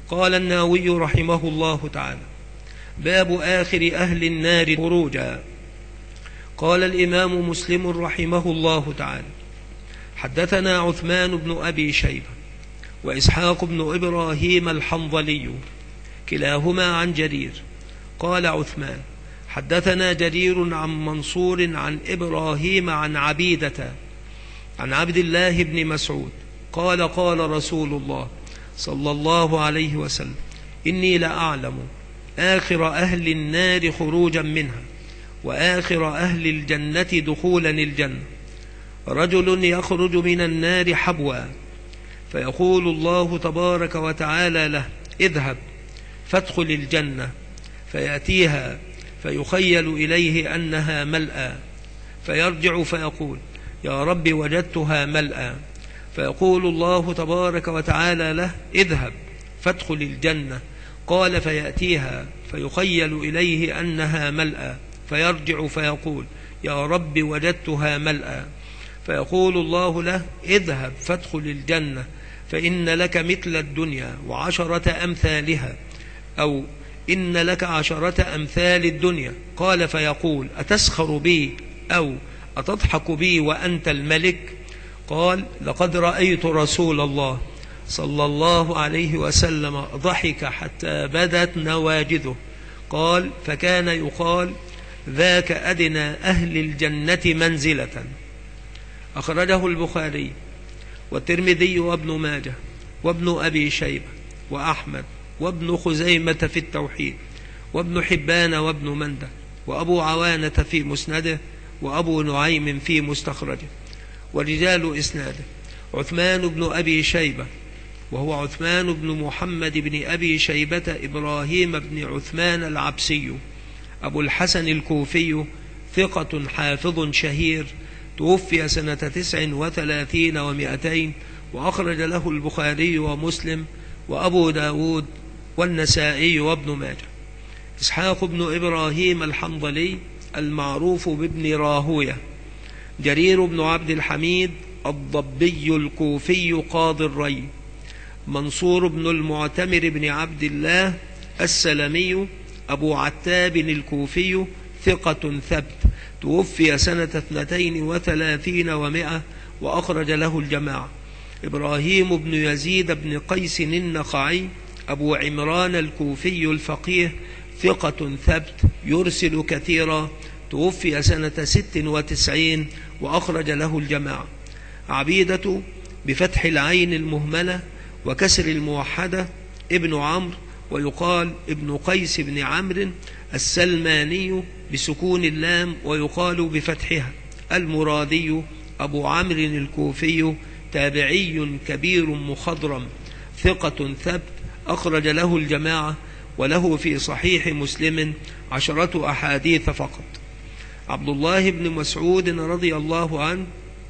قال النووي رحمه الله تعالى: باب آخر أهل النار خروجا. قال الإمام مسلم رحمه الله تعالى: حدثنا عثمان بن أبي شيبة وإسحاق بن إبراهيم الحنظلي كلاهما عن جرير. قال عثمان: حدثنا جرير عن منصور عن إبراهيم عن عبيدة عن عبد الله بن مسعود قال: قال رسول الله صلى الله عليه وسلم: إني لأعلم آخر أهل النار خروجا منها وآخر أهل الجنة دخولا الجنة، رجل يخرج من النار حبوا، فيقول الله تبارك وتعالى له: اذهب فادخل الجنة، فيأتيها فيخيل إليه أنها ملأى، فيرجع فيقول: يا رب وجدتها ملأى، فيقول الله تبارك وتعالى له: اذهب فادخل الجنة، قال: فيأتيها فيخيل إليه أنها ملأى، فيرجع فيقول: يا رب وجدتها ملأى، فيقول الله له: اذهب فادخل الجنة، فإن لك مثل الدنيا وعشرة أمثالها، أو إن لك عشرة أمثال الدنيا. قال: فيقول: أتسخر بي أو أتضحك بي وأنت الملك؟ قال: لقد رأيت رسول الله صلى الله عليه وسلم ضحك حتى بدت نواجذه. قال: فكان يقال: ذاك أدنى أهل الجنة منزلة. أخرجه البخاري والترمذي وابن ماجه وابن أبي شيبة وأحمد وابن خزيمة في التوحيد وابن حبان وابن منده وأبو عوانة في مسنده وأبو نعيم في مستخرجه. ورجال إسناده: عثمان بن أبي شيبة وهو عثمان بن محمد بن أبي شيبة إبراهيم بن عثمان العبسي أبو الحسن الكوفي، ثقة حافظ شهير، توفي سنة 39 و200، وأخرج له البخاري ومسلم وأبو داود والنسائي وابن ماجه. إسحاق بن إبراهيم الحنظلي المعروف بابن راهوية. جرير بن عبد الحميد الضبي الكوفي قاضي الري. منصور بن المعتمر بن عبد الله السلمي أبو عتاب الكوفي، ثقة ثبت، توفي سنة 32 و100، وأخرج له الجماعة. إبراهيم بن يزيد بن قيس النخعي أبو عمران الكوفي الفقيه، ثقة ثبت، يرسل كثيرا، توفي سنة 96، وأخرج له الجماعة. عبيدة بفتح العين المهملة وكسر الموحدة ابن عمرو، ويقال ابن قيس بن عمرو السلماني بسكون اللام، ويقال بفتحها المرادي أبو عمرو الكوفي، تابعي كبير مخضرم، ثقة ثبت، أخرج له الجماعة، وله في صحيح مسلم 10 أحاديث فقط. عبد الله بن مسعود رضي الله عنه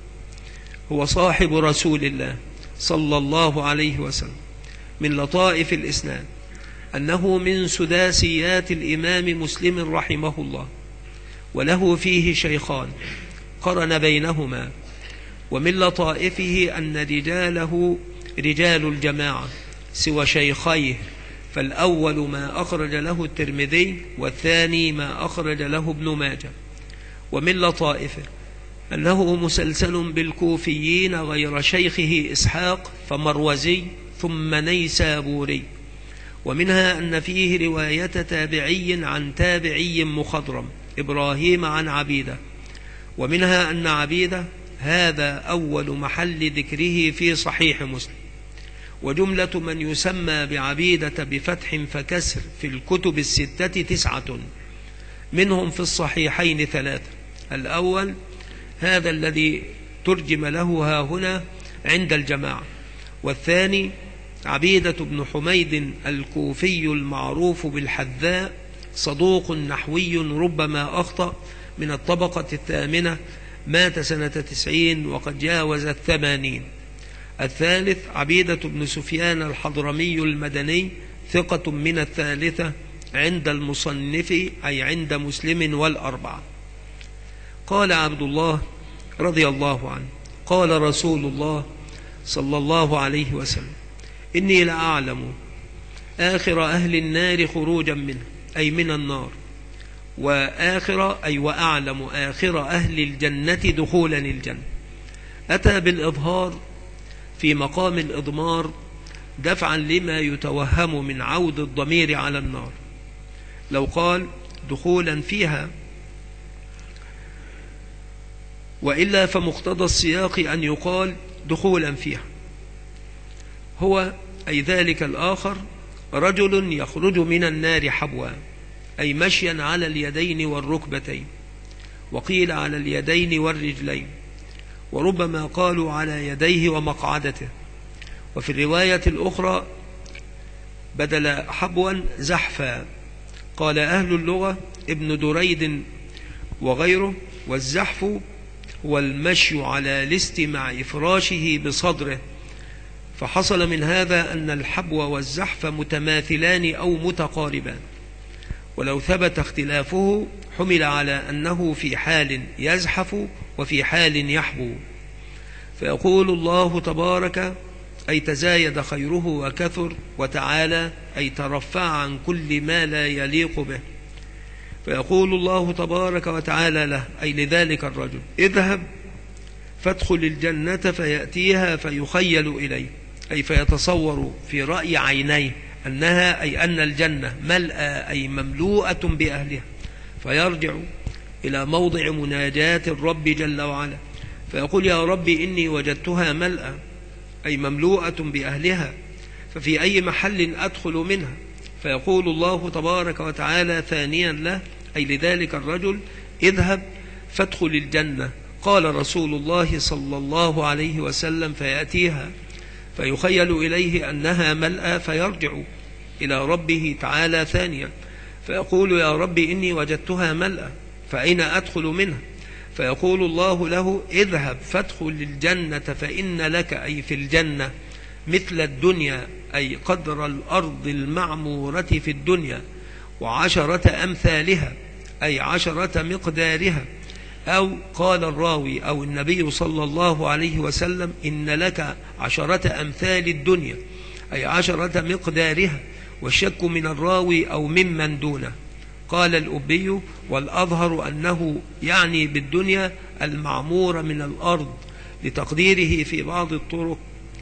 هو صاحب رسول الله صلى الله عليه وسلم. من لطائف الإسناد أنه من سداسيات الإمام مسلم رحمه الله، وله فيه شيخان قرن بينهما. ومن لطائفه أن رجاله رجال الجماعة سوى شيخيه، فالأول ما أخرج له الترمذي، والثاني ما أخرج له ابن ماجه. ومن لطائفه أنه مسلسل بالكوفيين غير شيخه إسحاق، فمروزي ثم نيسابوري. ومنها أن فيه رواية تابعي عن تابعي مخضرم، إبراهيم عن عبيدة. ومنها أن عبيدة هذا أول محل ذكره في صحيح مسلم. وجملة من يسمى بعبيدة بفتح فكسر في الكتب الستة 9، منهم في الصحيحين 3. الأول هذا الذي ترجم له ها هنا عند الجماعة. والثاني عبيدة بن حميد الكوفي المعروف بالحذاء، صدوق نحوي ربما أخطأ، من الطبقة 8، مات سنة 90 وقد جاوز 80. الثالث عبيدة بن سفيان الحضرمي المدني، ثقة من 3 عند المصنف، أي عند مسلم والأربعة. قال عبد الله رضي الله عنه: قال رسول الله صلى الله عليه وسلم: إني لأعلم آخر أهل النار خروجا منه أي من النار، وآخر أي وأعلم آخر أهل الجنة دخولا الجنة. أتى بالإظهار في مقام الإضمار دفعا لما يتوهم من عود الضمير على النار. لو قال دخولا فيها، وإلا فمقتضى السياق أن يقال دخولا فيها. هو أي ذلك الآخر رجل يخرج من النار حبوا، أي مشيا على اليدين والركبتين، وقيل على اليدين والرجلين، وربما قالوا على يديه ومقعدته. وفي الرواية الأخرى بدل حبوا زحفا. قال أهل اللغة ابن دريد وغيره: والزحف هو المشي على اللست مع إفراشه بصدره. فحصل من هذا أن الحبو والزحف متماثلان أو متقاربان، ولو ثبت اختلافه حمل على أنه في حال يزحف وفي حال يحبو. فيقول الله تبارك أي تزايد خيره وكثر، وتعالى أي ترفع عن كل ما لا يليق به. فيقول الله تبارك وتعالى له أي لذلك الرجل: اذهب فادخل الجنة فيأتيها فيخيل إليه، أي فيتصور في رأي عينيه أنها أي أن الجنة ملأى أي مملوءة بأهلها، فيرجع إلى موضع مناجاة الرب جل وعلا فيقول: يا رب إني وجدتها ملأى أي مملوءة بأهلها، ففي أي محل أدخل منها؟ فيقول الله تبارك وتعالى ثانيا له أي لذلك الرجل: اذهب فادخل الجنة. قال رسول الله صلى الله عليه وسلم: فيأتيها فيخيل إليه أنها ملأى، فيرجع إلى ربه تعالى ثانيا فيقول: يا رب إني وجدتها ملأى فأين أدخل منها؟ فيقول الله له: اذهب فادخل الجنة فإن لك أي في الجنة مثل الدنيا أي قدر الأرض المعمورة في الدنيا، وعشرة أمثالها أي عشرة مقدارها. أو قال الراوي أو النبي صلى الله عليه وسلم: إن لك عشرة أمثال الدنيا أي عشرة مقدارها. والشك من الراوي أو ممن دونه. قال الأبي: والأظهر أنه يعني بالدنيا المعمورة من الأرض، لتقديره في بعض الطرق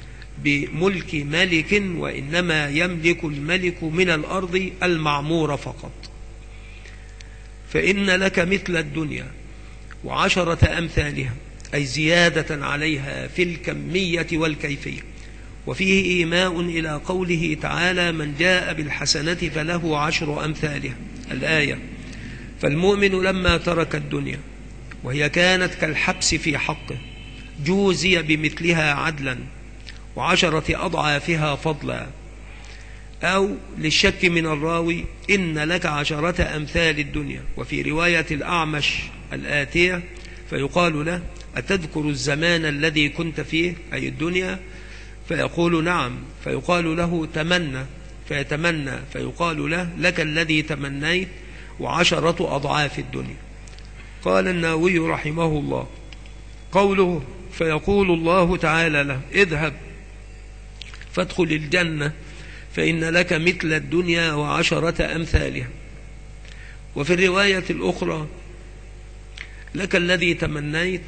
بملك ملك، وإنما يملك الملك من الأرض المعمورة فقط. فإن لك مثل الدنيا وعشرة أمثالها أي زيادة عليها في الكمية والكيفية. وفيه إيماء إلى قوله تعالى: من جاء بالحسنة فله عشر أمثالها الآية. فالمؤمن لما ترك الدنيا وهي كانت كالحبس في حقه جوزي بمثلها عدلا وعشرة أضعافها فضلا. أو للشك من الراوي: إن لك عشرة أمثال الدنيا. وفي رواية الأعمش الآتية فيقال له: أتذكر الزمان الذي كنت فيه أي الدنيا؟ فيقول: نعم. فيقال له: تمنى، فيتمنى، فيقال له: لك الذي تمنيت وعشرة أضعاف الدنيا. قال النووي رحمه الله: قوله فيقول الله تعالى له: اذهب فادخل الجنة فإن لك مثل الدنيا وعشرة أمثالها. وفي الرواية الأخرى: لك الذي تمنيت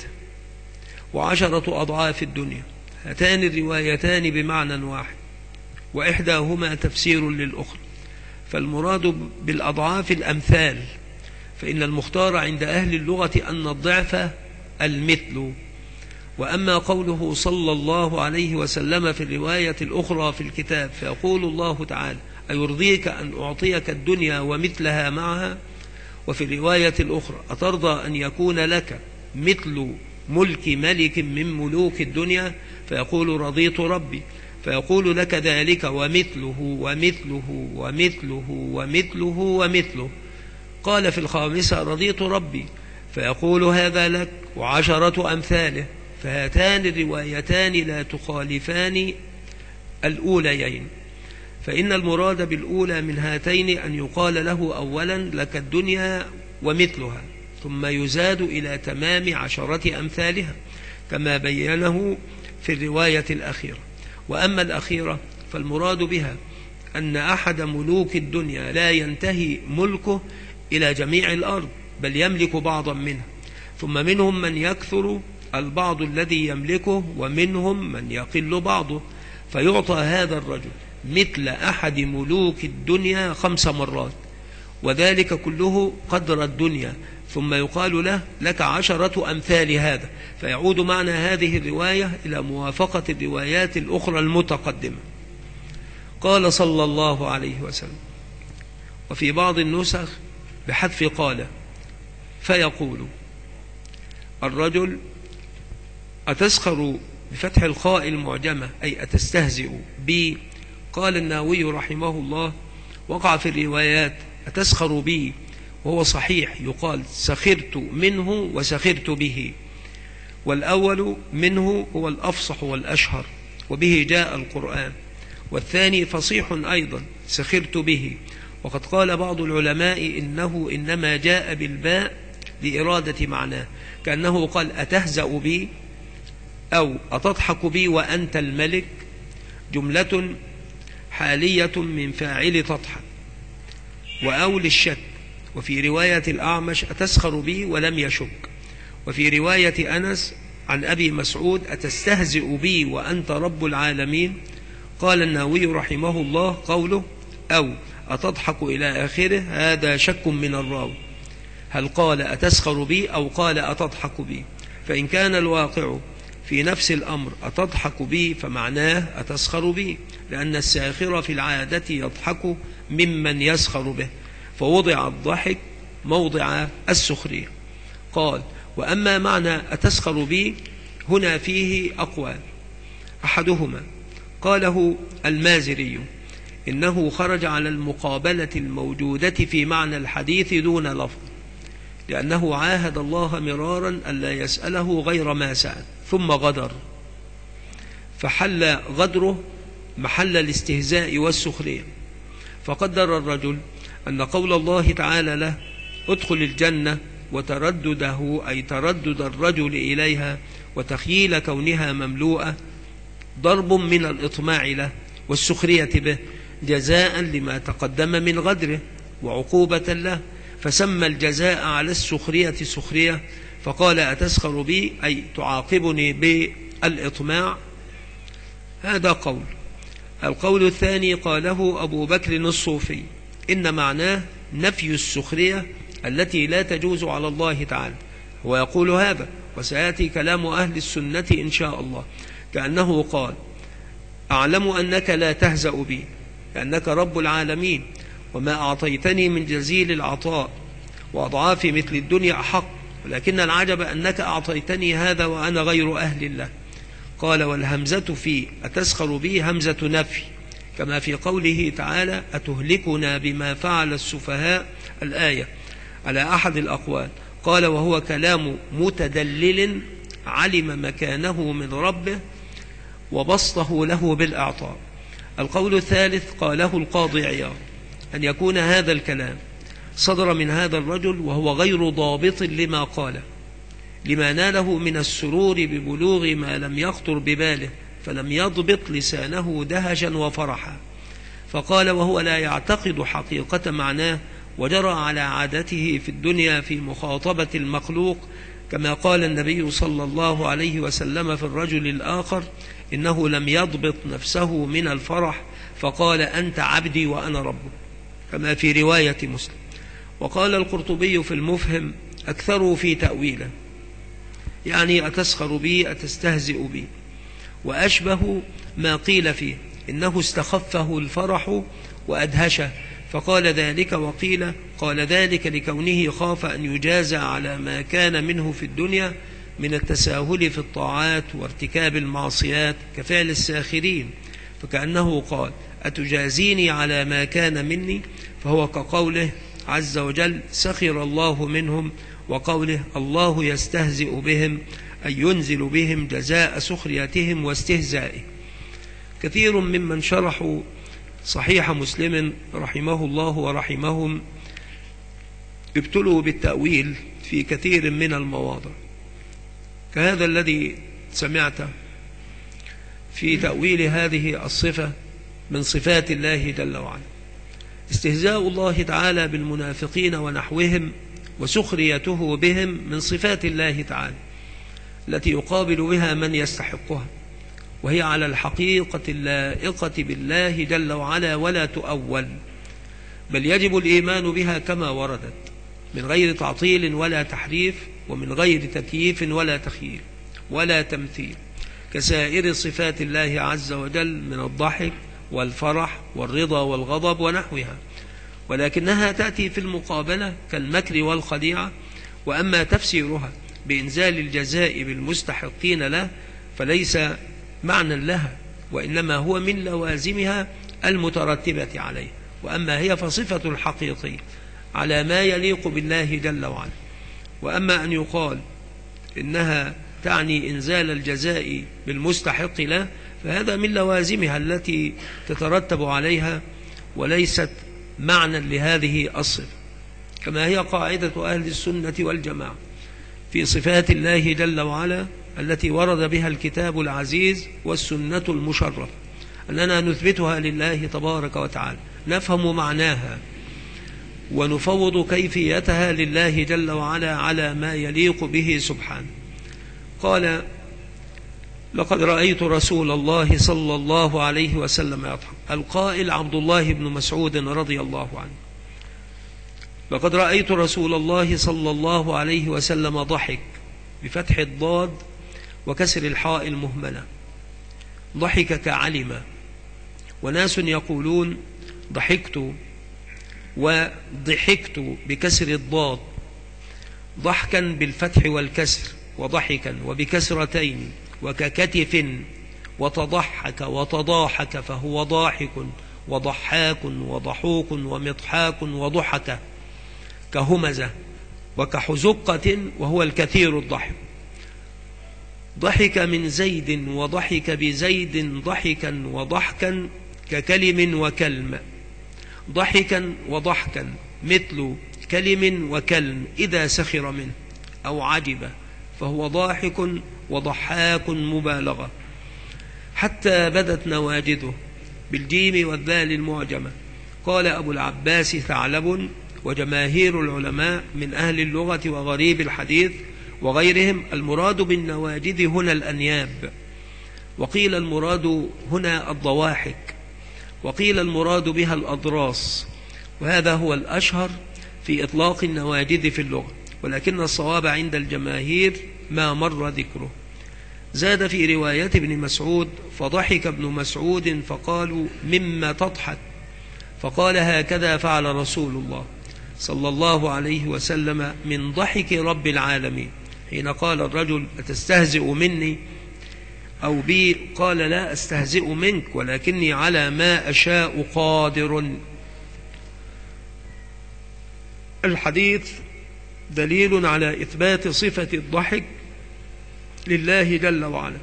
وعشرة أضعاف الدنيا. هاتان الروايتان بمعنى واحد، وإحداهما تفسير للأخرى. فالمراد بالأضعاف الأمثال، فإن المختار عند أهل اللغة أن الضعف المثل. وأما قوله صلى الله عليه وسلم في الرواية الأخرى في الكتاب فيقول الله تعالى: أيرضيك أن أعطيك الدنيا ومثلها معها؟ وفي الرواية الأخرى: أترضى أن يكون لك مثل ملك ملك من ملوك الدنيا؟ فيقول: رضيت ربي. فيقول: لك ذلك ومثله ومثله ومثله ومثله ومثله. قال في الخامسة: رضيت ربي. فيقول: هذا لك وعشرة أمثاله. فهاتان الروايتان لا تخالفان الأوليين، فإن المراد بالأولى من هاتين أن يقال له أولا: لك الدنيا ومثلها، ثم يزاد إلى تمام عشرة أمثالها كما بينه في الرواية الأخيرة. وأما الأخيرة فالمراد بها أن أحد ملوك الدنيا لا ينتهي ملكه إلى جميع الأرض، بل يملك بعضا منها، ثم منهم من يكثر البعض الذي يملكه، ومنهم من يقل بعضه، فيعطى هذا الرجل مثل أحد ملوك الدنيا 5 مرات، وذلك كله قدر الدنيا، ثم يقال له لك 10 أمثال هذا. فيعود معنى هذه الرواية إلى موافقة الروايات الأخرى المتقدمة. قال صلى الله عليه وسلم. وفي بعض النسخ بحذف قال، فيقول الرجل أتسخر بفتح الخاء المعجمة أي أتستهزئ بي. قال النووي رحمه الله وقع في الروايات أتسخر بي، وهو صحيح، يقال سخرت منه وسخرت به، والأول منه هو الأفصح والأشهر وبه جاء القرآن، والثاني فصيح أيضا سخرت به. وقد قال بعض العلماء إنه إنما جاء بالباء لإرادة معناه، كأنه قال أتهزأ بي أو أتضحك بي وأنت الملك، جملة حالية من فاعل تضحك، وأو للشك. وفي رواية الأعمش أتسخر بي ولم يشك. وفي رواية أنس عن أبي مسعود أتستهزئ بي وأنت رب العالمين. قال النووي رحمه الله قوله أو أتضحك إلى آخره هذا شك من الراوي، هل قال أتسخر بي أو قال أتضحك بي؟ فإن كان الواقع في نفس الأمر أتضحك بي فمعناه أتسخر بي، لأن الساخر في العادة يضحك ممن يسخر به، فوضع الضحك موضع السخرية. قال وأما معنى أتسخر بي هنا فيه أقوال، أحدهما قاله المازري إنه خرج على المقابلة الموجودة في معنى الحديث دون لفظ، لأنه عاهد الله مرارا ألا يسأله غير ما سأل ثم غدر، فحل غدره محل الاستهزاء والسخرية. فقدر الرجل أن قول الله تعالى له ادخل الجنة وتردده أي تردد الرجل إليها وتخييل كونها مملوءة ضرب من الإطماع له والسخرية به، جزاء لما تقدم من غدره وعقوبة له، فسمى الجزاء على السخرية سخرية، فقال أتسخر بي أي تعاقبني بالإطماع. هذا قول. القول الثاني قاله أبو بكر الصوفي إن معناه نفي السخرية التي لا تجوز على الله تعالى، هو يقول هذا وسيأتي كلام أهل السنة إن شاء الله، كأنه قال أعلم أنك لا تهزأ بي لأنك رب العالمين، وما أعطيتني من جزيل العطاء وأضعاف مثل الدنيا أحق، ولكن العجب أنك أعطيتني هذا وأنا غير أهل الله. قال والهمزة في أتسخر بي همزة نفي، كما في قوله تعالى أتهلكنا بما فعل السفهاء الآية على أحد الأقوال. قال وهو كلام متدلل علم مكانه من ربه وبسطه له بالإعطاء. القول الثالث قاله القاضي عياض أن يكون هذا الكلام صدر من هذا الرجل وهو غير ضابط لما قاله، لما ناله من السرور ببلوغ ما لم يخطر بباله، فلم يضبط لسانه دهشا وفرحا، فقال وهو لا يعتقد حقيقة معناه، وجرى على عادته في الدنيا في مخاطبة المخلوق، كما قال النبي صلى الله عليه وسلم في الرجل الآخر إنه لم يضبط نفسه من الفرح فقال أنت عبدي وأنا ربك، كما في رواية مسلم. وقال القرطبي في المفهم أكثروا في تأويله، يعني أتسخر بي أتستهزئ بي، وأشبه ما قيل فيه إنه استخفه الفرح وأدهشه فقال ذلك، وقيل قال ذلك لكونه خاف أن يجازى على ما كان منه في الدنيا من التساهل في الطاعات وارتكاب المعصيات كفعل الساخرين، فكأنه قال أتجازيني على ما كان مني، فهو كقوله عز وجل سخر الله منهم، وقوله الله يستهزئ بهم أي ينزل بهم جزاء سخريتهم واستهزائه. كثير ممن شرحوا صحيح مسلم رحمه الله ورحمهم ابتلوا بالتأويل في كثير من المواضع، كهذا الذي سمعته في تأويل هذه الصفة من صفات الله جل وعلا. استهزاء الله تعالى بالمنافقين ونحوهم وسخريته بهم من صفات الله تعالى التي يقابل بها من يستحقها، وهي على الحقيقة اللائقة بالله جل وعلا ولا تؤول، بل يجب الإيمان بها كما وردت من غير تعطيل ولا تحريف، ومن غير تكييف ولا تخييل ولا تمثيل، كسائر صفات الله عز وجل من الضحك والفرح والرضا والغضب ونحوها، ولكنها تأتي في المقابلة كالمكر والخديعة. وأما تفسيرها بإنزال الجزاء بالمستحقين له فليس معنى لها، وإنما هو من لوازمها المترتبة عليه. وأما هي فصفة الحقيقي على ما يليق بالله جل وعلا. وأما أن يقال إنها تعني إنزال الجزاء بالمستحق له فهذا من لوازمها التي تترتب عليها، وليست معنى لهذه الصفة، كما هي قاعدة أهل السنة والجماعة في صفات الله جل وعلا التي ورد بها الكتاب العزيز والسنة المشرفة، أننا نثبتها لله تبارك وتعالى، نفهم معناها ونفوض كيفيتها لله جل وعلا على ما يليق به سبحانه. قال: لقد رأيت رسول الله صلى الله عليه وسلم يضحك. القائل عبد الله بن مسعود رضي الله عنه. لقد رأيت رسول الله صلى الله عليه وسلم ضحك بفتح الضاد وكسر الحاء المهملة. ضحك كعلم. وناس يقولون ضحكت وضحكت بكسر الضاد، ضحكا بالفتح والكسر، وضحكا وبكسرتين، وككتف، وتضحك وتضاحك فهو ضاحك وضحاك وضحوك ومضحاك وضحكة، كهمزة وكحزقة وهو الكثير الضحك. ضحك من زيد وضحك بزيد ضحكا وضحكا ككلم وكلم، ضحكا وضحكا مثل كلم وكلم إذا سخر منه أو عجب، فهو ضاحك وضحاك مبالغة. حتى بدت نواجذه بالجيم والذال المعجمة. قال أبو العباس ثعلب وجماهير العلماء من أهل اللغة وغريب الحديث وغيرهم: المراد بالنواجذ هنا الأنياب، وقيل المراد هنا الضواحك، وقيل المراد بها الأضراس، وهذا هو الأشهر في إطلاق النواجذ في اللغة، ولكن الصواب عند الجماهير ما مر ذكره. زاد في رواية ابن مسعود: فضحك ابن مسعود فقالوا: مما تضحك؟ فقال: هكذا فعل رسول الله صلى الله عليه وسلم من ضحك رب العالمين، حين قال الرجل: أتستهزئ مني أو بي؟ قال: لا أستهزئ منك، ولكني على ما أشاء قادر. الحديث دليل على إثبات صفة الضحك لله جل وعلا،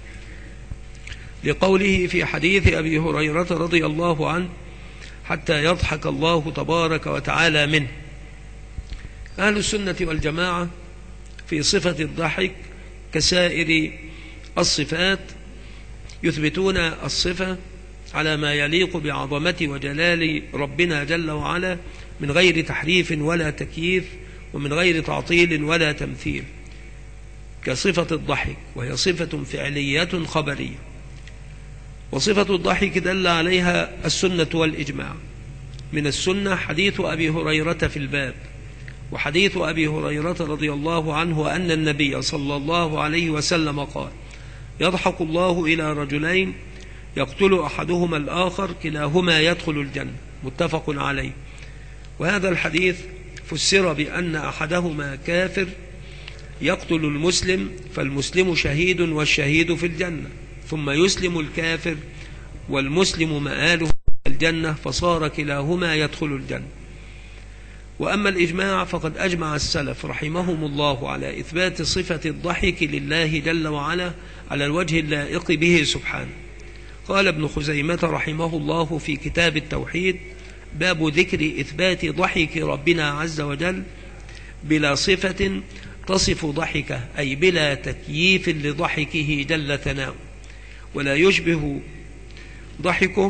لقوله في حديث أبي هريرة رضي الله عنه: حتى يضحك الله تبارك وتعالى منه. أهل السنة والجماعة في صفة الضحك كسائر الصفات يثبتون الصفة على ما يليق بعظمة وجلال ربنا جل وعلا من غير تحريف ولا تكييف، ومن غير تعطيل ولا تمثيل، كصفة الضحك، وهي صفة فعلية خبرية. وصفة الضحك دل عليها السنة والإجماع. من السنة حديث أبي هريرة في الباب، وحديث أبي هريرة رضي الله عنه أن النبي صلى الله عليه وسلم قال: يضحك الله إلى رجلين يقتل أحدهما الآخر كلاهما يدخل الجنة، متفق عليه. وهذا الحديث فسر بأن أحدهما كافر يقتل المسلم، فالمسلم شهيد والشهيد في الجنة، ثم يسلم الكافر والمسلم مآله الجنة، فصار كلاهما يدخل الجنة. وأما الإجماع فقد أجمع السلف رحمهم الله على إثبات صفة الضحك لله جل وعلا على الوجه اللائق به سبحانه. قال ابن خزيمة رحمه الله في كتاب التوحيد: باب ذكر إثبات ضحك ربنا عز وجل بلا صفة تصف ضحكه، أي بلا تكييف لضحكه جل ثناؤه، ولا يشبه ضحكه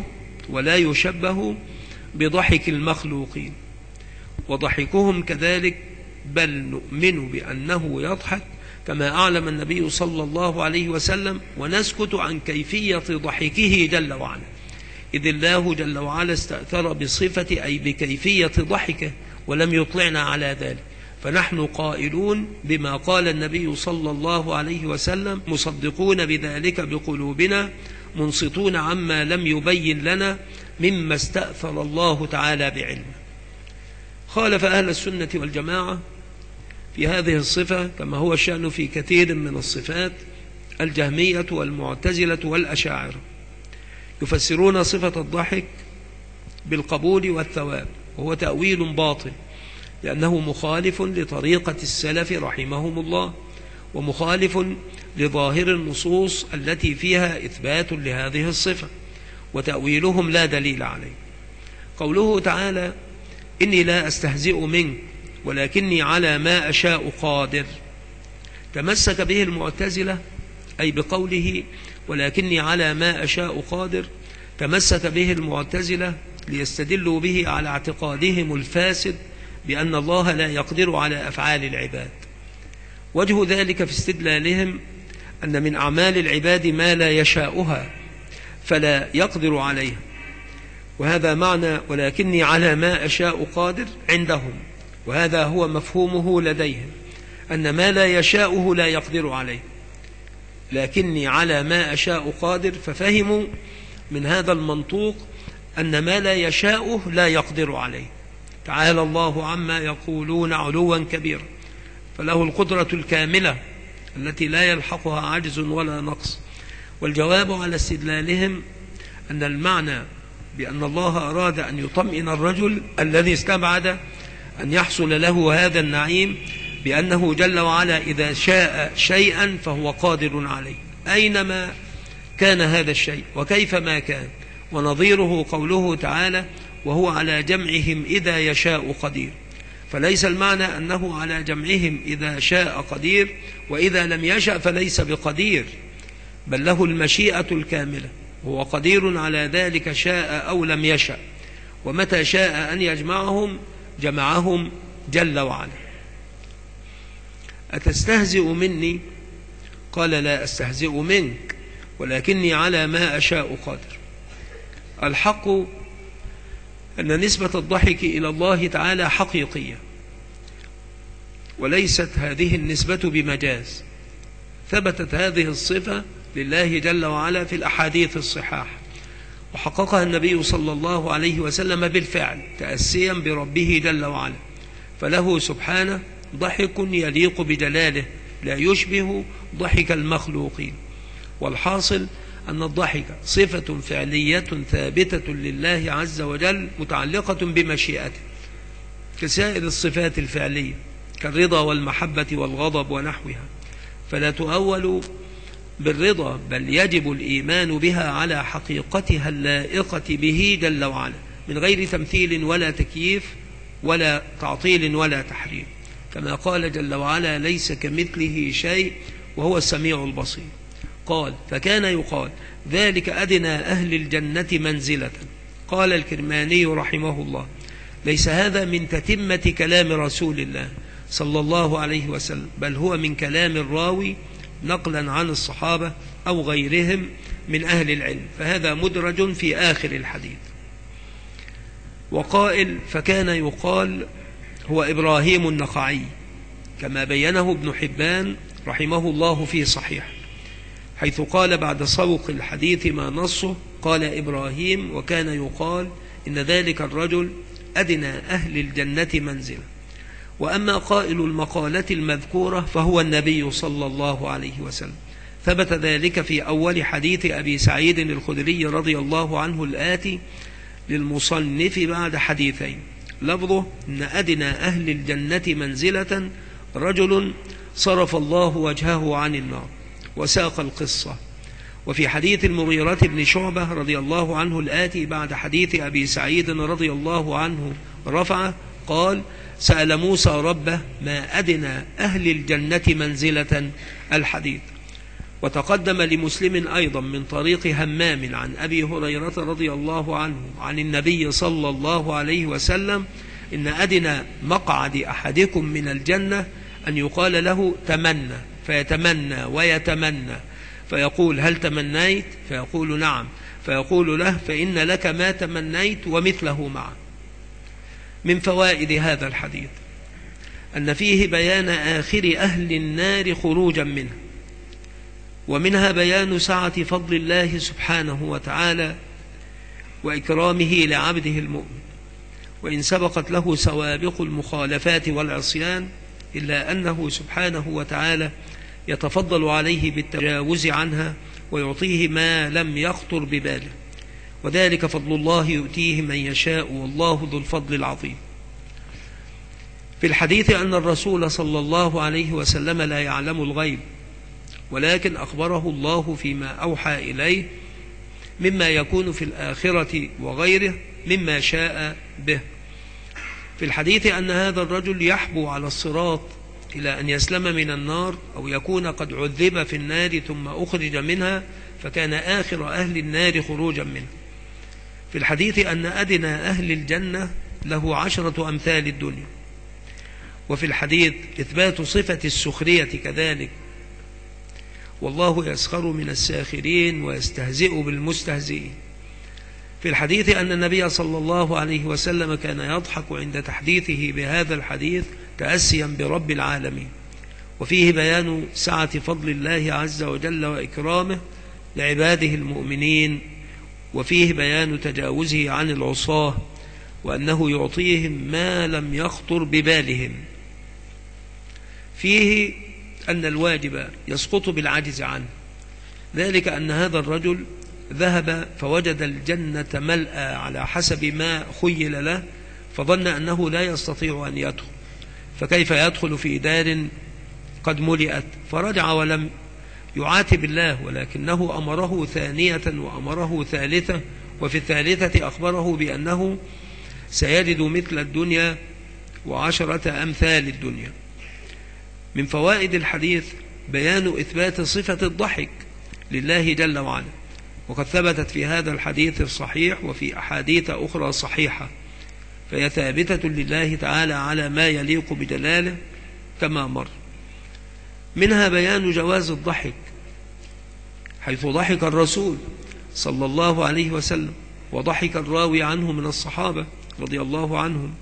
ولا يشبه بضحك المخلوقين، وضحكهم كذلك، بل نؤمن بأنه يضحك كما أعلم النبي صلى الله عليه وسلم، ونسكت عن كيفية ضحكه جل وعلا، إذ الله جل وعلا استأثر بصفة أي بكيفية ضحكه ولم يطلعنا على ذلك، فنحن قائلون بما قال النبي صلى الله عليه وسلم، مصدقون بذلك بقلوبنا، منصتون عما لم يبين لنا مما استأثر الله تعالى بعلمه. خالف أهل السنة والجماعة في هذه الصفة كما هو الشأن في كثير من الصفات الجهمية والمعتزلة والأشاعرة، يفسرون صفة الضحك بالقبول والثواب، وهو تأويل باطل، لأنه مخالف لطريقة السلف رحمهم الله، ومخالف لظاهر النصوص التي فيها إثبات لهذه الصفة، وتأويلهم لا دليل عليه. قوله تعالى: إني لا أستهزئ منك ولكني على ما أشاء قادر، تمسك به المعتزلة، أي بقوله ولكني على ما أشاء قادر، تمسك به المعتزلة ليستدلوا به على اعتقادهم الفاسد بأن الله لا يقدر على أفعال العباد. وجه ذلك في استدلالهم أن من أعمال العباد ما لا يشاؤها فلا يقدر عليها، وهذا معنى ولكني على ما أشاء قادر عندهم، وهذا هو مفهومه لديهم، أن ما لا يشاؤه لا يقدر عليه، لكني على ما أشاء قادر، ففهموا من هذا المنطوق أن ما لا يشاؤه لا يقدر عليه. تعالى الله عما يقولون علوا كبيرا، فله القدرة الكاملة التي لا يلحقها عجز ولا نقص. والجواب على استدلالهم أن المعنى بأن الله أراد أن يطمئن الرجل الذي استبعد أن يحصل له هذا النعيم بأنه جل وعلا إذا شاء شيئا فهو قادر عليه، أينما كان هذا الشيء وكيفما كان. ونظيره قوله تعالى: وهو على جمعهم إذا يشاء قدير، فليس المعنى أنه على جمعهم إذا شاء قدير، وإذا لم يشأ فليس بقدير، بل له المشيئة الكاملة، هو قدير على ذلك شاء أو لم يشأ، ومتى شاء أن يجمعهم جمعهم جل وعلا. أتستهزئ مني؟ قال: لا أستهزئ منك ولكني على ما أشاء قادر. الحق أن نسبة الضحك إلى الله تعالى حقيقية، وليست هذه النسبة بمجاز، ثبتت هذه الصفة لله جل وعلا في الأحاديث الصحاح، وحققها النبي صلى الله عليه وسلم بالفعل تأسيا بربه جل وعلا، فله سبحانه ضحك يليق بجلاله لا يشبه ضحك المخلوقين. والحاصل أن الضحك صفة فعلية ثابتة لله عز وجل متعلقة بمشيئته كسائر الصفات الفعلية كالرضا والمحبة والغضب ونحوها، فلا تؤول بالرضا، بل يجب الإيمان بها على حقيقتها اللائقة به جل وعلا، من غير تمثيل ولا تكييف ولا تعطيل ولا تحريم، كما قال جل وعلا: ليس كمثله شيء وهو السميع البصير. قال: فكان يقال ذلك أدنى أهل الجنة منزلة. قال الكرماني رحمه الله: ليس هذا من تتمة كلام رسول الله صلى الله عليه وسلم، بل هو من كلام الراوي نقلا عن الصحابة أو غيرهم من أهل العلم، فهذا مدرج في آخر الحديث. وقائل: فكان يقال هو إبراهيم النخعي، كما بينه ابن حبان رحمه الله في صحيح، حيث قال بعد سوق الحديث ما نصه: قال إبراهيم وكان يقال إن ذلك الرجل أدنى أهل الجنة منزلة. وأما قائل المقالة المذكورة فهو النبي صلى الله عليه وسلم، ثبت ذلك في أول حديث أبي سعيد الخدري رضي الله عنه الآتي للمصنف بعد حديثين، لفظه: إن أدنى أهل الجنة منزلة رجل صرف الله وجهه عن النار، وساق القصة. وفي حديث المغيرة بن شعبة رضي الله عنه الآتي بعد حديث أبي سعيد رضي الله عنه رفعه، قال: سأل موسى ربه ما أدنى أهل الجنة منزلة، الحديث. وتقدم لمسلم أيضا من طريق همام عن أبي هريرة رضي الله عنه عن النبي صلى الله عليه وسلم: إن أدنى مقعد أحدكم من الجنة أن يقال له تمنى، فيتمنى ويتمنى، فيقول: هل تمنيت؟ فيقول: نعم، فيقول له: فإن لك ما تمنيت ومثله معه. من فوائد هذا الحديث أن فيه بيان آخر أهل النار خروجا منه، ومنها بيان سعة فضل الله سبحانه وتعالى وإكرامه لعبده المؤمن، وإن سبقت له سوابق المخالفات والعصيان إلا أنه سبحانه وتعالى يتفضل عليه بالتجاوز عنها ويعطيه ما لم يخطر بباله، وذلك فضل الله يؤتيه من يشاء والله ذو الفضل العظيم. في الحديث أن الرسول صلى الله عليه وسلم لا يعلم الغيب، ولكن أخبره الله فيما أوحى إليه مما يكون في الآخرة وغيره مما شاء به. في الحديث أن هذا الرجل يحبو على الصراط إلى أن يسلم من النار أو يكون قد عذب في النار ثم أخرج منها، فكان آخر أهل النار خروجا منه. في الحديث أن أدنى أهل الجنة له 10 أمثال الدنيا. وفي الحديث إثبات صفة السخرية كذلك: والله يسخر من الساخرين ويستهزئ بالمستهزئين. في الحديث أن النبي صلى الله عليه وسلم كان يضحك عند تحديثه بهذا الحديث تأسيا برب العالمين. وفيه بيان سعة فضل الله عز وجل وإكرامه لعباده المؤمنين، وفيه بيان تجاوزه عن العصاة وأنه يعطيهم ما لم يخطر ببالهم. فيه أن الواجب يسقط بالعجز عنه، ذلك أن هذا الرجل ذهب فوجد الجنة ملأى على حسب ما خيل له، فظن أنه لا يستطيع أن يدخل، فكيف يدخل في دار قد ملئت؟ فرجع ولم يعاتب الله، ولكنه أمره ثانية وأمره ثالثة، وفي الثالثة أخبره بأنه سيجد مثل الدنيا و10 أمثال الدنيا. من فوائد الحديث بيان إثبات صفة الضحك لله جل وعلا، وقد ثبتت في هذا الحديث الصحيح وفي أحاديث أخرى صحيحة، فهي ثابتة لله تعالى على ما يليق بجلاله كما مر. منها بيان جواز الضحك، حيث ضحك الرسول صلى الله عليه وسلم، وضحك الراوي عنه من الصحابة رضي الله عنهم،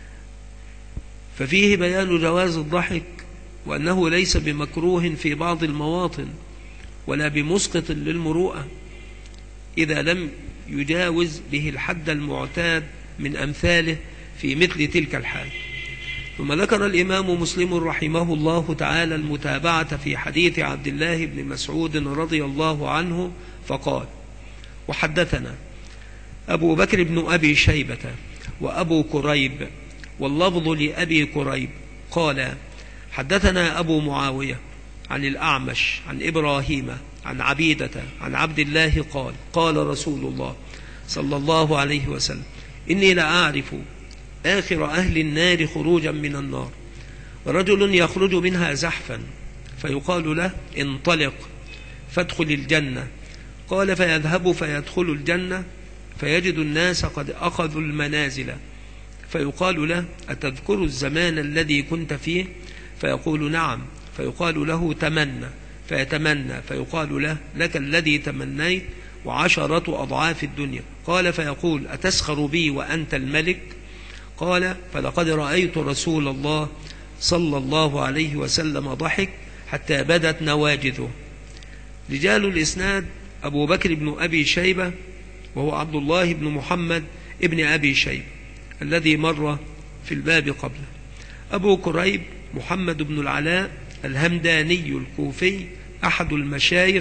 ففيه بيان جواز الضحك، وأنه ليس بمكروه في بعض المواطن ولا بمسقط للمروءة إذا لم يجاوز به الحد المعتاد من أمثاله في مثل تلك الحال. ثم ذكر الإمام مسلم رحمه الله تعالى المتابعة في حديث عبد الله بن مسعود رضي الله عنه فقال: وحدثنا أبو بكر بن أبي شيبة وأبو كريب، واللفظ لأبي كريب، قال: حدثنا أبو معاوية عن الأعمش عن إبراهيم عن عبيدة عن عبد الله قال: قال رسول الله صلى الله عليه وسلم: إني لأعرف آخر أهل النار خروجا من النار، رجل يخرج منها زحفا فيقال له: انطلق فادخل الجنة. قال: فيذهب فيدخل الجنة فيجد الناس قد أخذوا المنازل، فيقال له: أتذكر الزمان الذي كنت فيه؟ فيقول: نعم. فيقال له: تمنى، فيتمنى، فيقال له: لك الذي تمنيت و10 أضعاف الدنيا. قال: فيقول: أتسخر بي وأنت الملك؟ قال: فلقد رأيت رسول الله صلى الله عليه وسلم ضحك حتى بدت نواجذه. رجال الإسناد: أبو بكر بن أبي شيبة، وهو عبد الله بن محمد ابن أبي شيبة الذي مر في الباب قبله. أبو كريب محمد بن العلاء الهمداني الكوفي، أحد المشايخ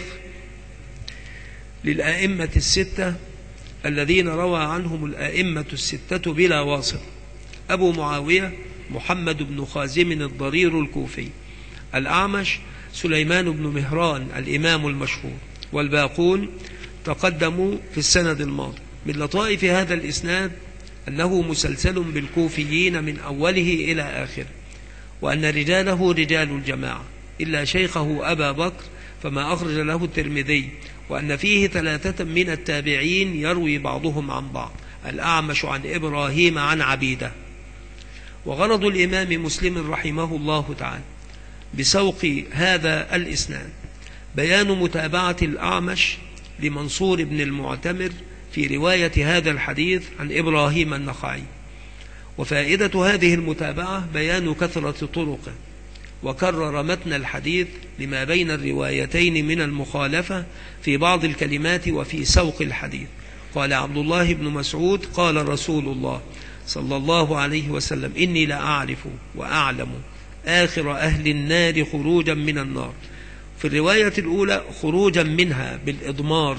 للآئمة الستة الذين روى عنهم الآئمة الستة بلا واسطة. أبو معاوية محمد بن خازم الضرير الكوفي. الأعمش سليمان بن مهران الإمام المشهور، والباقون تقدموا في السند الماضي. من لطائف هذا الإسناد أنه مسلسل بالكوفيين من أوله إلى آخره، وأن رجاله رجال الجماعة إلا شيخه أبا بكر فما أخرج له الترمذي، وأن فيه 3 من التابعين يروي بعضهم عن بعض، الأعمش عن إبراهيم عن عبيدة. وغرض الإمام مسلم رحمه الله تعالى بسوق هذا الإسناد بيان متابعة الأعمش لمنصور بن المعتمر في رواية هذا الحديث عن إبراهيم النخعي. وفائدة هذه المتابعة بيان كثرة طرقه، وكرر متن الحديث لما بين الروايتين من المخالفة في بعض الكلمات وفي سوق الحديث. قال عبد الله بن مسعود قال رسول الله صلى الله عليه وسلم: إني لأعرف وأعلم آخر أهل النار خروجا من النار. في الرواية الأولى خروجا منها بالإضمار،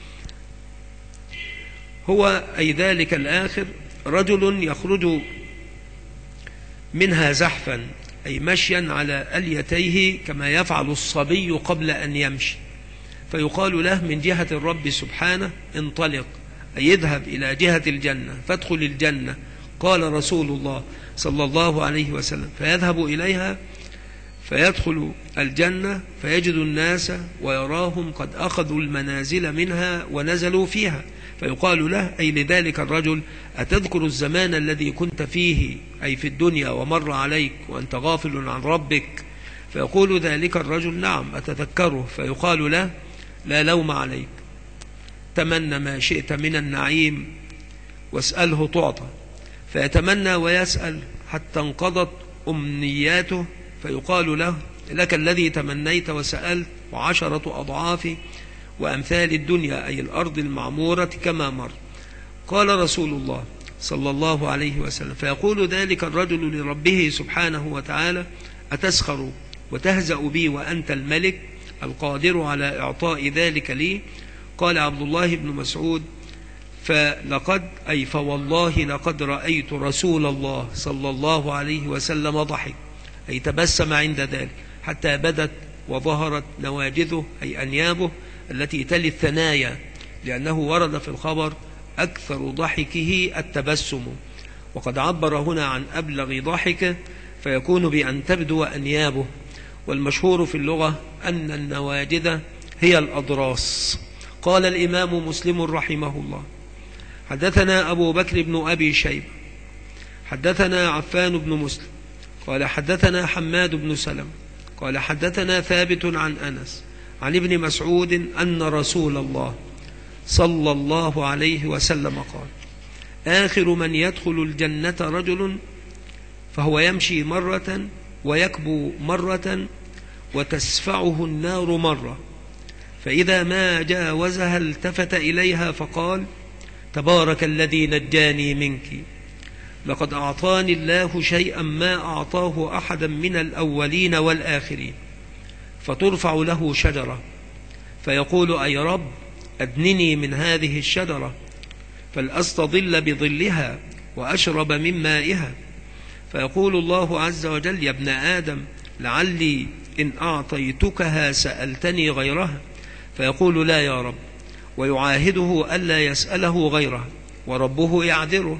هو أي ذلك الآخر رجل يخرج منها زحفا، أي مشيا على أليتيه كما يفعل الصبي قبل أن يمشي، فيقال له من جهة الرب سبحانه: انطلق، أي اذهب إلى جهة الجنة فادخل الجنة. قال رسول الله صلى الله عليه وسلم: فيذهب إليها فيدخل الجنة فيجد الناس ويراهم قد أخذوا المنازل منها ونزلوا فيها، فيقال له أي لذلك الرجل: أتذكر الزمان الذي كنت فيه أي في الدنيا ومر عليك وأنت غافل عن ربك؟ فيقول ذلك الرجل: نعم أتذكره. فيقال له: لا لوم عليك، تمنى ما شئت من النعيم واسأله تعطى. فيتمنى ويسأل حتى انقضت أمنياته، فيقال له: لك الذي تمنيت وسألت و10 أضعاف وأمثال الدنيا أي الأرض المعمورة كما مر. قال رسول الله صلى الله عليه وسلم: فيقول ذلك الرجل لربه سبحانه وتعالى: أتسخر وتهزأ بي وأنت الملك القادر على إعطاء ذلك لي؟ قال عبد الله بن مسعود: فوالله لقد رأيت رسول الله صلى الله عليه وسلم ضحك، أي تبسم عند ذلك حتى بدت وظهرت نواجذه أي أنيابه التي تلي الثنايا، لأنه ورد في الخبر: أكثر ضحكه التبسم. وقد عبر هنا عن أبلغ ضحكه، فيكون بأن تبدو أنيابه، والمشهور في اللغة أن النواجذ هي الأضراس. قال الإمام مسلم رحمه الله: حدثنا أبو بكر بن أبي شيبة حدثنا عفان بن مسلم قال حدثنا حماد بن سلمة قال حدثنا ثابت عن أنس عن ابن مسعود أن رسول الله صلى الله عليه وسلم قال: آخر من يدخل الجنة رجل فهو يمشي مرة ويكبو مرة وتسفعه النار مرة، فإذا ما جاوزها التفت إليها فقال: تبارك الذي نجاني منك، لقد أعطاني الله شيئا ما أعطاه أحدا من الأولين والآخرين. فترفع له شجرة فيقول: أي رب أدنني من هذه الشجرة فلأستظل بظلها وأشرب من مائها. فيقول الله عز وجل: يا ابن آدم لعلي إن أعطيتكها سألتني غيرها. فيقول: لا يا رب، ويعاهده ألا يسأله غيرها، وربه يعذره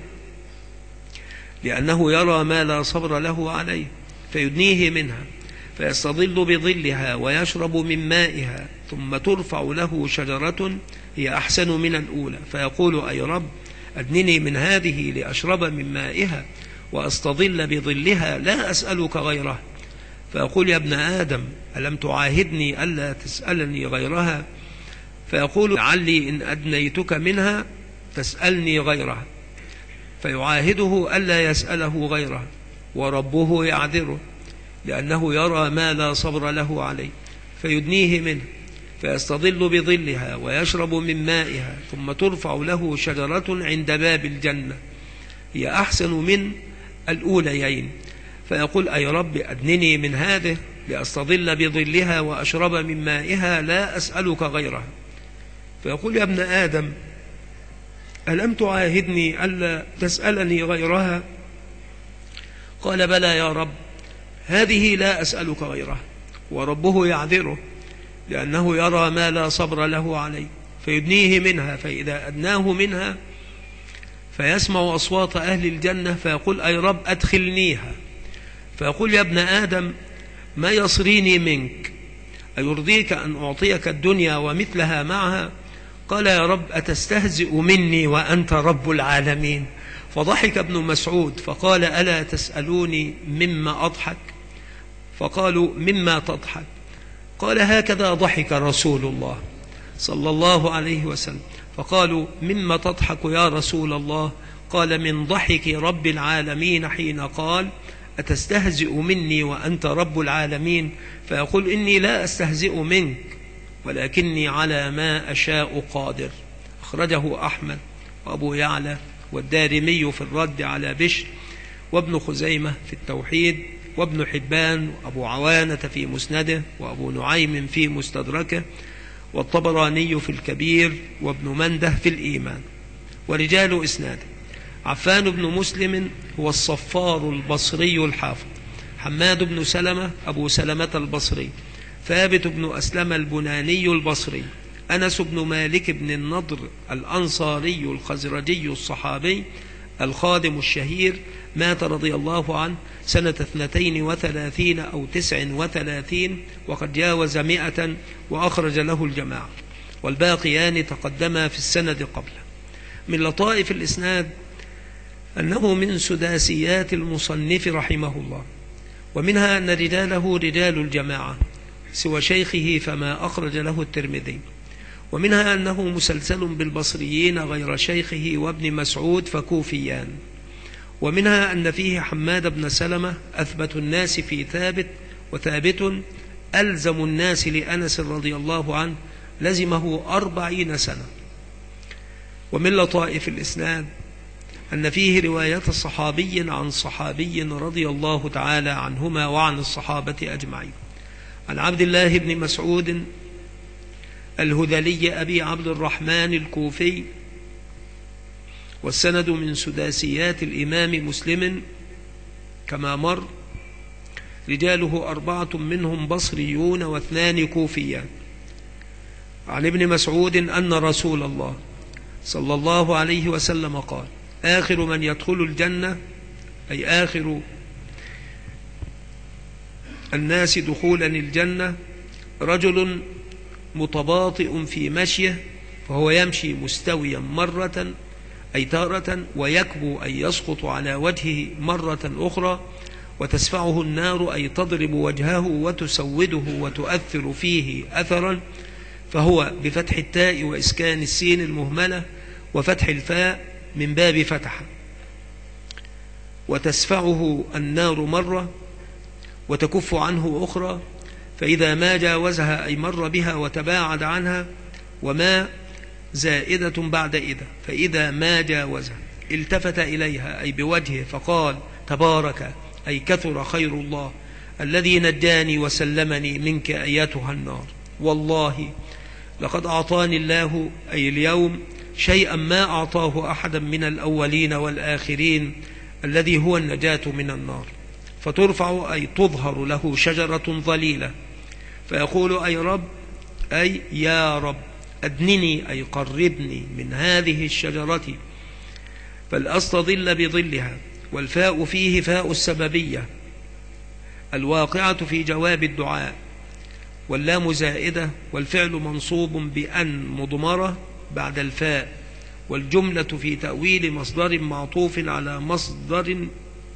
لأنه يرى ما لا صبر له عليه، فيدنيه منها فيستظل بظلها ويشرب من مائها، ثم ترفع له شجرة هي أحسن من الأولى، فيقول: أي رب أدنني من هذه لأشرب من مائها وأستظل بظلها لا أسألك غيرها. فيقول: يا ابن آدم ألم تعاهدني ألا تسألني غيرها؟ فيقول: لعلي إن أدنيتك منها تسألني غيرها. فيعاهده ألا يسأله غيرها، وربه يعذره لأنه يرى ما لا صبر له عليه، فيدنيه منه فيستظل بظلها ويشرب من مائها، ثم ترفع له شجرة عند باب الجنة هي أحسن من الأوليين، فيقول: أي رب أدنني من هذه لأستظل بظلها وأشرب من مائها لا أسألك غيرها. فيقول: يا ابن آدم ألم تعاهدني ألا تسألني غيرها؟ قال: بلى يا رب، هذه لا أسألك غيرها. وربه يعذره لأنه يرى ما لا صبر له عليه، فيدنيه منها، فإذا أدناه منها فيسمع أصوات أهل الجنة فيقول: أي رب أدخلنيها. فيقول: يا ابن آدم ما يصريني منك؟ أيرضيك أن أعطيك الدنيا ومثلها معها؟ قال يا رب أتستهزئ مني وأنت رب العالمين؟ فضحك ابن مسعود فقال ألا تسألوني مما أضحك؟ فقالوا مما تضحك؟ قال هكذا ضحك رسول الله صلى الله عليه وسلم. فقالوا مما تضحك يا رسول الله؟ قال من ضحك رب العالمين حين قال أتستهزئ مني وأنت رب العالمين؟ فيقول إني لا أستهزئ منك ولكني على ما أشاء قادر. أخرجه أحمد وأبو يعلى والدارمي في الرد على بشر، وابن خزيمة في التوحيد، وابن حبان وأبو عوانة في مسنده، وأبو نعيم في مستدركه، والطبراني في الكبير، وابن منده في الإيمان. ورجال إسناده: عفان بن مسلم هو الصفار البصري الحافظ، حماد بن سلمة أبو سلمة البصري، ثابت بن أسلم البناني البصري، أنس بن مالك بن النضر الأنصاري الخزرجي الصحابي الخادم الشهير، مات رضي الله عنه سنة 32 أو 39 وقد جاوز 100، وأخرج له الجماعة، والباقيان تقدما في السند قبله. من لطائف الإسناد أنه من سداسيات المصنف رحمه الله، ومنها أن رجاله رجال الجماعة سوى شيخه فما أخرج له الترمذي، ومنها أنه مسلسل بالبصريين غير شيخه وابن مسعود فكوفيان، ومنها أن فيه حماد بن سلمة أثبت الناس في ثابت، وثابت ألزم الناس لأنس رضي الله عنه لزمه 40 سنة. ومن لطائف الإسناد أن فيه رواية صحابي عن صحابي رضي الله تعالى عنهما وعن الصحابة أجمعين، عن عبد الله بن مسعود الهذلي أبي عبد الرحمن الكوفي، والسند من سداسيات الإمام مسلم كما مر، رجاله 4 منهم بصريون و2 كوفيان. عن ابن مسعود أن رسول الله صلى الله عليه وسلم قال آخر من يدخل الجنة، أي آخر الناس دخولا الجنة، رجل متباطئ في مشيه، فهو يمشي مستويا مرة أي تارة، ويكبو أي يسقط على وجهه مرة أخرى، وتسفعه النار أي تضرب وجهه وتسوده وتؤثر فيه أثرا، فهو بفتح التاء وإسكان السين المهملة وفتح الفاء من باب فتح. وتسفعه النار مرة وتكف عنه أخرى، فإذا ما جاوزها أي مر بها وتباعد عنها، وما زائدة بعد إذا، فإذا ما جاوزها التفت إليها أي بوجهه فقال تبارك أي كثر خير الله الذي نجاني وسلمني منك أيتها النار، والله لقد أعطاني الله أي اليوم شيئا ما أعطاه أحدا من الأولين والآخرين، الذي هو النجاة من النار. فترفع أي تظهر له شجرة ظليلة، فيقول أي رب أي يا رب أدنني أي قربني من هذه الشجرة فلأستظل بظلها. والفاء فيه فاء السببية الواقعة في جواب الدعاء، واللام زائدة، والفعل منصوب بأن مضمرة بعد الفاء، والجملة في تأويل مصدر معطوف على مصدر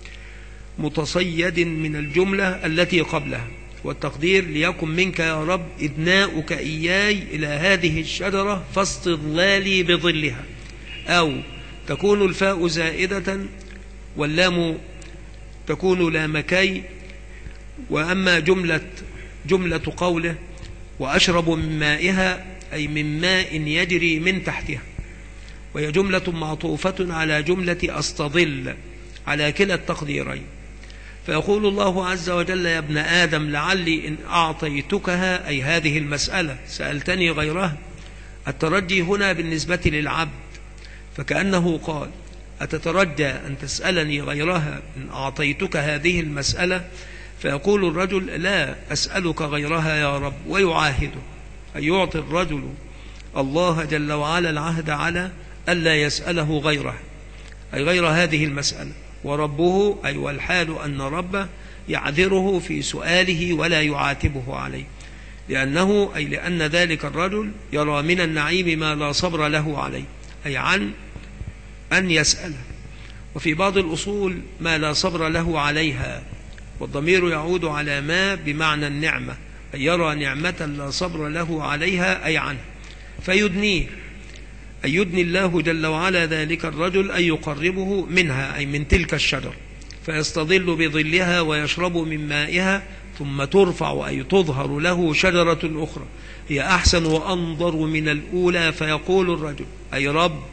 متصيد من الجملة التي قبلها، والتقدير ليكن منك يا رب إدناؤك إياي إلى هذه الشجرة فاستظلالي بظلها. أو تكون الفاء زائدة واللام تكون لامكي. وأما جملة قوله وأشرب من مائها أي من ماء يجري من تحتها، وهي جملة معطوفة على جملة أستظل على كلا التقديرين. فيقول الله عز وجل يا ابن آدم لعلي إن أعطيتكها أي هذه المسألة سألتني غيرها. الترجي هنا بالنسبة للعبد، فكأنه قال أتترجى أن تسألني غيرها إن أعطيتك هذه المسألة؟ فيقول الرجل لا أسألك غيرها يا رب، ويعاهده أن يعطي الرجل الله جل وعلا العهد على ألا يسأله غيره أي غير هذه المسألة، وربه أي والحال أن ربه يعذره في سؤاله ولا يعاتبه عليه، لأنه أي لأن ذلك الرجل يرى من النعيم ما لا صبر له عليه، أي عن أن يسأله. وفي بعض الأصول ما لا صبر له عليها، والضمير يعود على ما بمعنى النعمة، أي يرى نعمة لا صبر له عليها أي عنه، فيدنيه، أي يدني الله جل وعلا ذلك الرجل أن يقربه منها، أي من تلك الشجر، فيستظل بظلها ويشرب من مائها، ثم ترفع أي تظهر له شجرة أخرى هي أحسن وأنظر من الأولى، فيقول الرجل أي رب،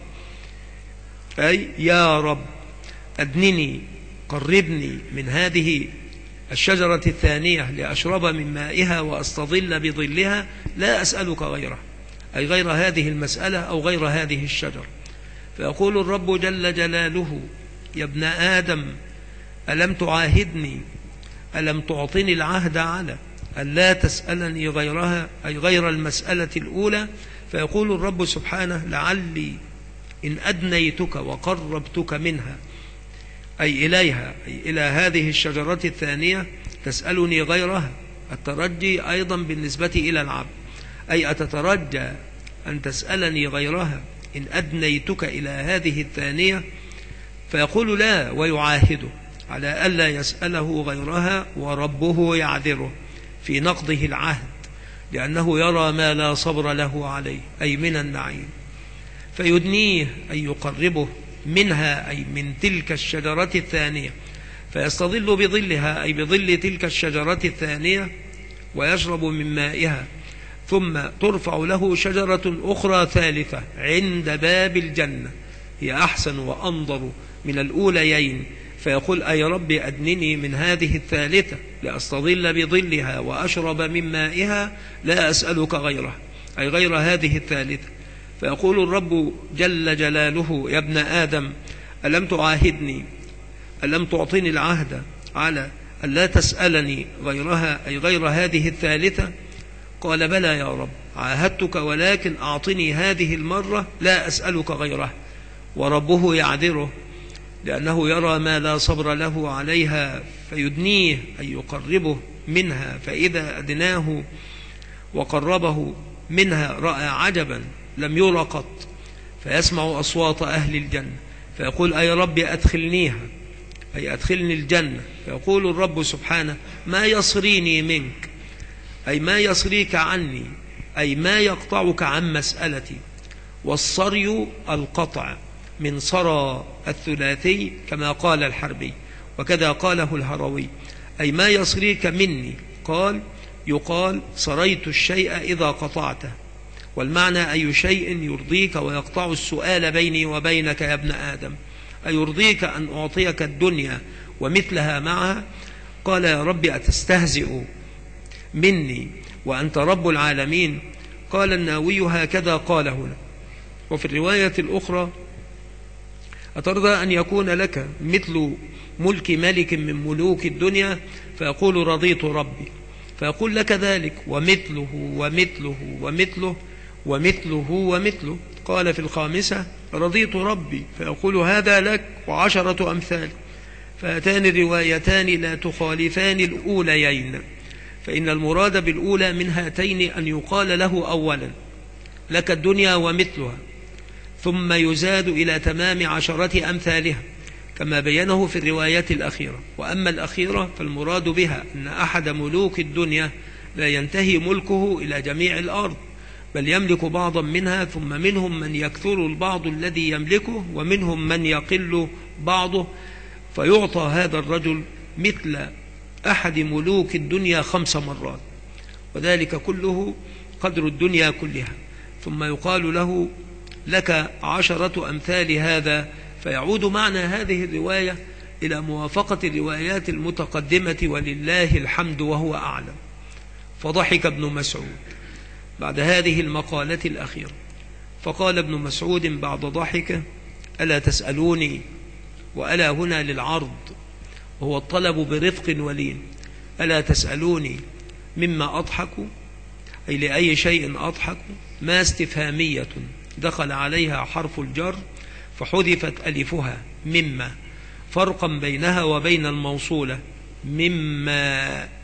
أي يا رب أدنني، قربني من هذه الشجرة الثانية لأشرب من مائها وأستظل بظلها، لا أسألك غيره، أي غير هذه المسألة أو غير هذه الشجرة. فيقول الرب جل جلاله يا ابن آدم ألم تعاهدني، ألم تعطني العهد على ألا تسألني غيرها، أي غير المسألة الأولى. فيقول الرب سبحانه لعلي إن أدنيتك وقربتك منها، أي إليها، أي إلى هذه الشجرة الثانية، تسألني غيرها. الترجي أيضا بالنسبة إلى العبد، أي أتترجى أن تسألني غيرها إن أدنيتك إلى هذه الثانية؟ فيقول لا، ويعاهده على ألا يسأله غيرها، وربه يعذره في نقضه العهد، لأنه يرى ما لا صبر له عليه، أي من النعيم. فيدنيه أي يقربه منها، أي من تلك الشجرة الثانية، فيستظل بظلها، أي بظل تلك الشجرة الثانية، ويشرب من مائها، ثم ترفع له شجرة أخرى ثالثة عند باب الجنة هي أحسن وأنظر من الأوليين، فيقول أي ربي أدنني من هذه الثالثة لأستظل بظلها وأشرب من مائها، لا أسألك غيره، أي غير هذه الثالثة. فيقول الرب جل جلاله يا ابن آدم ألم تعاهدني، ألم تعطني العهد على ألا تسألني غيرها، أي غير هذه الثالثة؟ قال بلى يا رب عاهدتك، ولكن أعطني هذه المرة لا أسألك غيرها. وربه يعذره لأنه يرى ما لا صبر له عليها، فيدنيه أي يقربه منها، فإذا أدناه وقربه منها رأى عجبا لم ير قط، فيسمع أصوات أهل الجنة، فيقول أي رب أدخلنيها، أي أدخلني الجنة. فيقول الرب سبحانه ما يصريني منك، أي ما يصريك عني، أي ما يقطعك عن مسألتي. والصري القطع من صرى الثلاثي كما قال الحربي، وكذا قاله الهروي، أي ما يصريك مني. قال يقال صريت الشيء إذا قطعته، والمعنى أي شيء يرضيك ويقطع السؤال بيني وبينك يا ابن آدم، أي يرضيك أن أعطيك الدنيا ومثلها معها. قال يا رب أتستهزئ مني وأنت رب العالمين؟ قال الناوي هكذا قال هنا. وفي الرواية الأخرى أترضى أن يكون لك مثل ملك ملك من ملوك الدنيا؟ فيقول رضيت ربي، فيقول لك ذلك ومثله ومثله ومثله ومثله ومثله. قال في الخامسة رضيت ربي، فيقول هذا لك وعشرة أمثال. فهاتان الروايتان لا تخالفان الأوليين، فإن المراد بالأولى من هاتين أن يقال له أولا لك الدنيا ومثلها، ثم يزاد إلى تمام عشرة أمثالها كما بينه في الرواية الأخيرة. وأما الأخيرة فالمراد بها أن أحد ملوك الدنيا لا ينتهي ملكه إلى جميع الأرض، بل يملك بعضا منها، ثم منهم من يكثر البعض الذي يملكه، ومنهم من يقل بعضه، فيعطى هذا الرجل مثل أحد ملوك الدنيا 5 مرات، وذلك كله قدر الدنيا كلها، ثم يقال له لك 10 أمثال هذا. فيعود معنى هذه الرواية إلى موافقة الروايات المتقدمة، ولله الحمد وهو أعلم. فضحك ابن مسعود بعد هذه المقالة الأخيرة، فقال ابن مسعود بعد ضحكه ألا تسألوني، وألا هنا للعرض وهو الطلب برفق ولين، ألا تسألوني مما أضحك، أي لأي شيء أضحك، ما استفهامية دخل عليها حرف الجر فحذفت ألفها مما، فرقا بينها وبين الموصولة مما،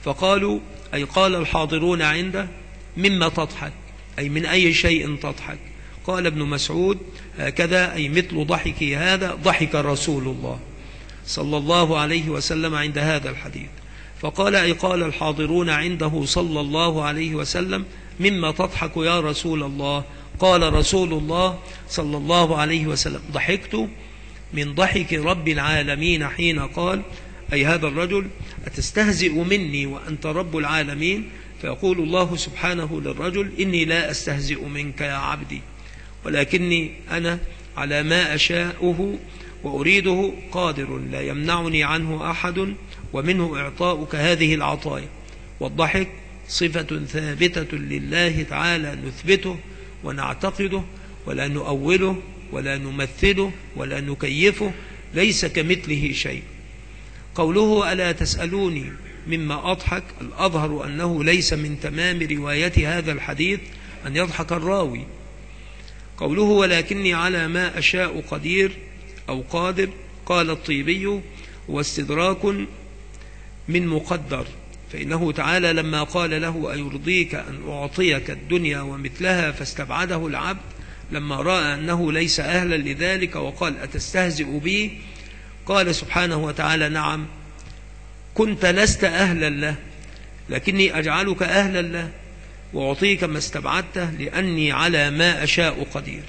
فقالوا أي قال الحاضرون عنده مما تضحك، أي من أي شيء تضحك؟ قال ابن مسعود هكذا، أي مثل ضحكي هذا ضحك رسول الله صلى الله عليه وسلم عند هذا الحديث. فقال أي قال الحاضرون عنده صلى الله عليه وسلم مما تضحك يا رسول الله؟ قال رسول الله صلى الله عليه وسلم ضحكت من ضحك رب العالمين حين قال، أي هذا الرجل أتستهزئ مني وأنت رب العالمين؟ فيقول الله سبحانه للرجل إني لا أستهزئ منك يا عبدي، ولكني أنا على ما أشاءه وأريده قادر لا يمنعني عنه أحد، ومنه إعطاؤك هذه العطايا. والضحك صفة ثابتة لله تعالى نثبته ونعتقده ولا نؤوله ولا نمثله ولا نكيفه، ليس كمثله شيء. قوله ألا تسألوني مما أضحك، الأظهر أنه ليس من تمام رواية هذا الحديث أن يضحك الراوي. قوله ولكني على ما أشاء قدير أو قادر، قال الطيبي هو استدراك من مقدر، فإنه تعالى لما قال له أيرضيك أن أعطيك الدنيا ومثلها فاستبعده العبد لما رأى أنه ليس أهلا لذلك وقال أتستهزئ بي، قال سبحانه وتعالى نعم كنت لست أهلا له لكني أجعلك أهلا له وأعطيك ما استبعدته لأني على ما أشاء قدير.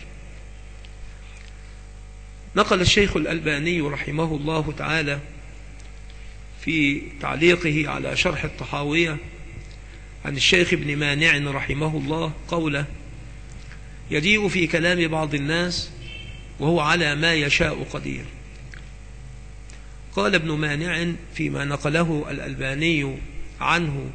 نقل الشيخ الألباني رحمه الله تعالى في تعليقه على شرح الطحاوية عن الشيخ ابن مانع رحمه الله قوله يجيء في كلام بعض الناس وهو على ما يشاء قدير. قال ابن مانع فيما نقله الألباني عنه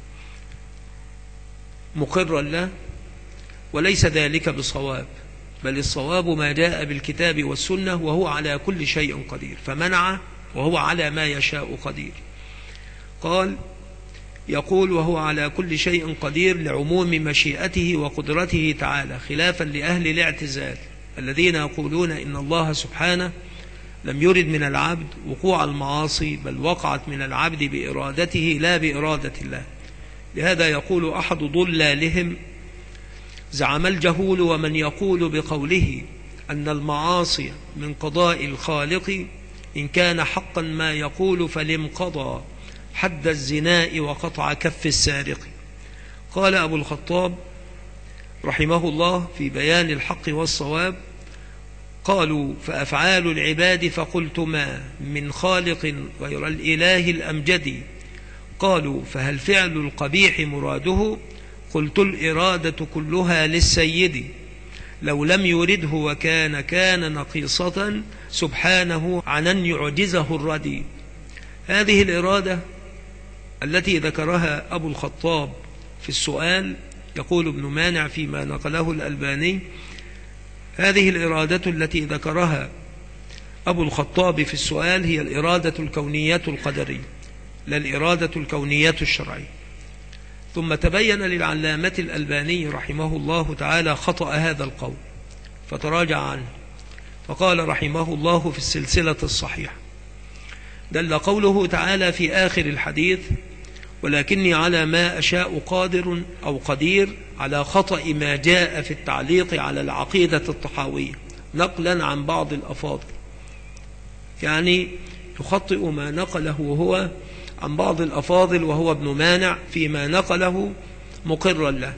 مقرا له وليس ذلك بصواب، بل الصواب ما جاء بالكتاب والسنة وهو على كل شيء قدير، فمنع وهو على ما يشاء قدير. قال يقول وهو على كل شيء قدير لعموم مشيئته وقدرته تعالى، خلافا لأهل الاعتزال الذين يقولون إن الله سبحانه لم يرد من العبد وقوع المعاصي، بل وقعت من العبد بإرادته لا بإرادة الله. لهذا يقول أحد ضلالهم زعم الجهول ومن يقول بقوله أن المعاصي من قضاء الخالق إن كان حقا ما يقول فلم قضى حد الزناء وقطع كف السارق. قال أبو الخطاب رحمه الله في بيان الحق والصواب قالوا فأفعال العباد فقلت ما من خالق غير الإله الأمجد. قالوا فهل فعل القبيح مراده؟ قلت الإرادة كلها للسيد لو لم يرده وكان نقيصة سبحانه عن أن يعجزه الردي. هذه الإرادة التي ذكرها أبو الخطاب في السؤال، يقول ابن مانع فيما نقله الألباني هذه الإرادة التي ذكرها أبو الخطاب في السؤال هي الإرادة الكونية القدرية لا الإرادة الكونية الشرعية. ثم تبين للعلامة الألباني رحمه الله تعالى خطأ هذا القول فتراجع عنه، فقال رحمه الله في السلسلة الصحيحة دل قوله تعالى في آخر الحديث ولكني على ما أشاء قادر أو قدير على خطأ ما جاء في التعليق على العقيدة الطحاوية نقلا عن بعض الأفاضل، يعني يخطئ ما نقله هو عن بعض الأفاضل وهو ابن مانع فيما نقله مقرا له.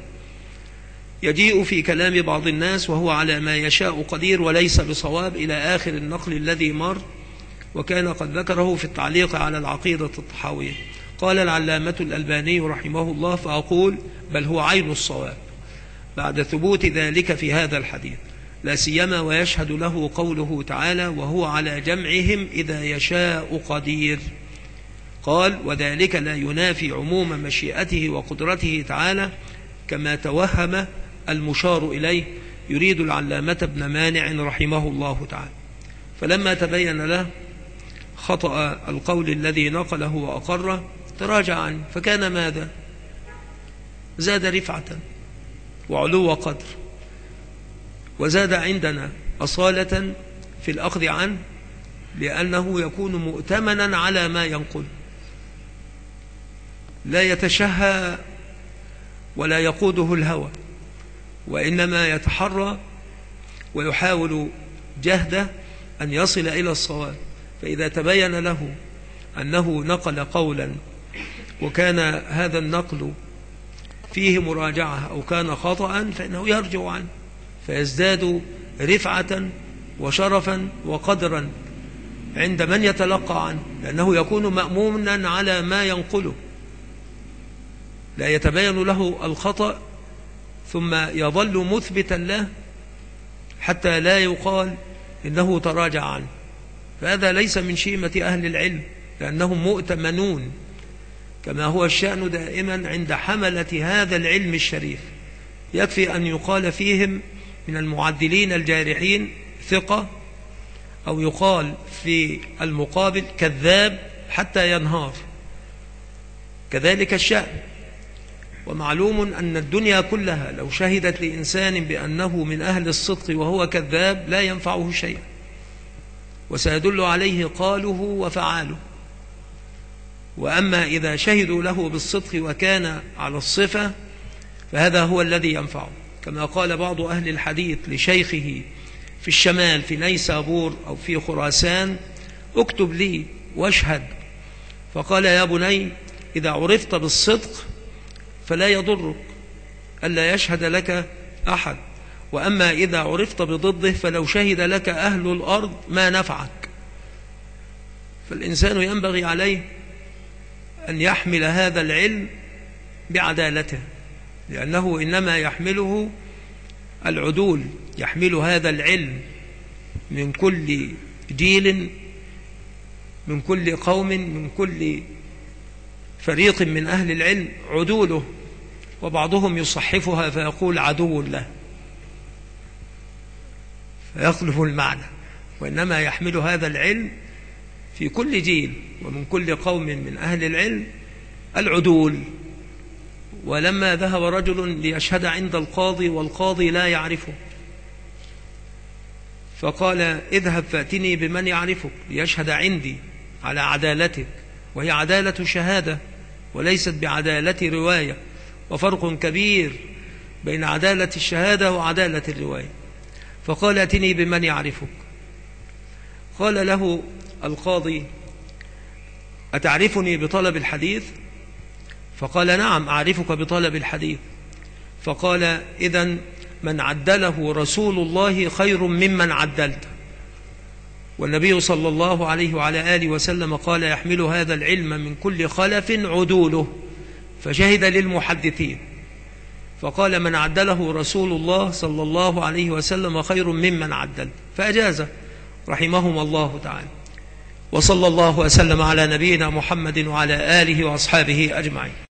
يجيء في كلام بعض الناس وهو على ما يشاء قدير وليس بصواب إلى آخر النقل الذي مر، وكان قد ذكره في التعليق على العقيدة الطحاوية. قال العلامة الألباني رحمه الله فأقول بل هو عين الصواب بعد ثبوت ذلك في هذا الحديث، لا سيما ويشهد له قوله تعالى وهو على جمعهم إذا يشاء قدير. قال وذلك لا ينافي عموم مشيئته وقدرته تعالى كما توهم المشار إليه، يريد العلامة ابن مانع رحمه الله تعالى. فلما تبين له خطأ القول الذي نقله وأقره تراجع عنه، فكان ماذا؟ زاد رفعة وعلو قدر، وزاد عندنا أصالة في الأخذ عنه لأنه يكون مؤتمنا على ما ينقل. لا يتشهى ولا يقوده الهوى، وإنما يتحرى ويحاول جهده أن يصل إلى الصواب. فإذا تبين له أنه نقل قولا وكان هذا النقل فيه مراجعة أو كان خطأ فإنه يرجع عنه، فيزداد رفعة وشرفا وقدرا عند من يتلقى عنه، لأنه يكون مأمونا على ما ينقله، لا يتبين له الخطأ ثم يظل مثبتا له حتى لا يقال إنه تراجع عنه. فهذا ليس من شيمة أهل العلم، لأنهم مؤتمنون كما هو الشأن دائما عند حملة هذا العلم الشريف. يكفي أن يقال فيهم من المعدلين الجارحين ثقة، أو يقال في المقابل كذاب حتى ينهار. كذلك الشأن. ومعلوم أن الدنيا كلها لو شهدت لإنسان بأنه من أهل الصدق وهو كذاب لا ينفعه شيء، وسيدل عليه قاله وفعاله. وأما إذا شهدوا له بالصدق وكان على الصفة فهذا هو الذي ينفعه، كما قال بعض أهل الحديث لشيخه في الشمال في نيسابور أو في خراسان: اكتب لي واشهد. فقال: يا بني، إذا عرفت بالصدق فلا يضرك ألا يشهد لك أحد، وأما إذا عرفت بضده فلو شهد لك أهل الأرض ما نفعك. فالإنسان ينبغي عليه أن يحمل هذا العلم بعدالته، لأنه إنما يحمله العدول، يحمل هذا العلم من كل جيل، من كل قوم، من كل فريق من أهل العلم عدوله، وبعضهم يصحفها فيقول عدو له فيخلف المعنى، وإنما يحمل هذا العلم في كل جيل ومن كل قوم من أهل العلم العدول. ولما ذهب رجل ليشهد عند القاضي والقاضي لا يعرفه، فقال: اذهب فأتني بمن يعرفك ليشهد عندي على عدالتك، وهي عدالة شهادة وليست بعدالة رواية، وفرق كبير بين عدالة الشهادة وعدالة الرواية. فقال: اتني بمن يعرفك. قال له القاضي: أتعرفني بطلب الحديث؟ فقال: نعم أعرفك بطلب الحديث. فقال: إذن من عدله رسول الله خير ممن عدلت. والنبي صلى الله عليه وعلى آله وسلم قال: يحمل هذا العلم من كل خلف عدوله، فشهد للمحدثين. فقال: من عدله رسول الله صلى الله عليه وسلم خير ممن عدل، فأجاز رحمهم الله تعالى. وصلى الله وسلم على نبينا محمد وعلى آله وأصحابه أجمعين.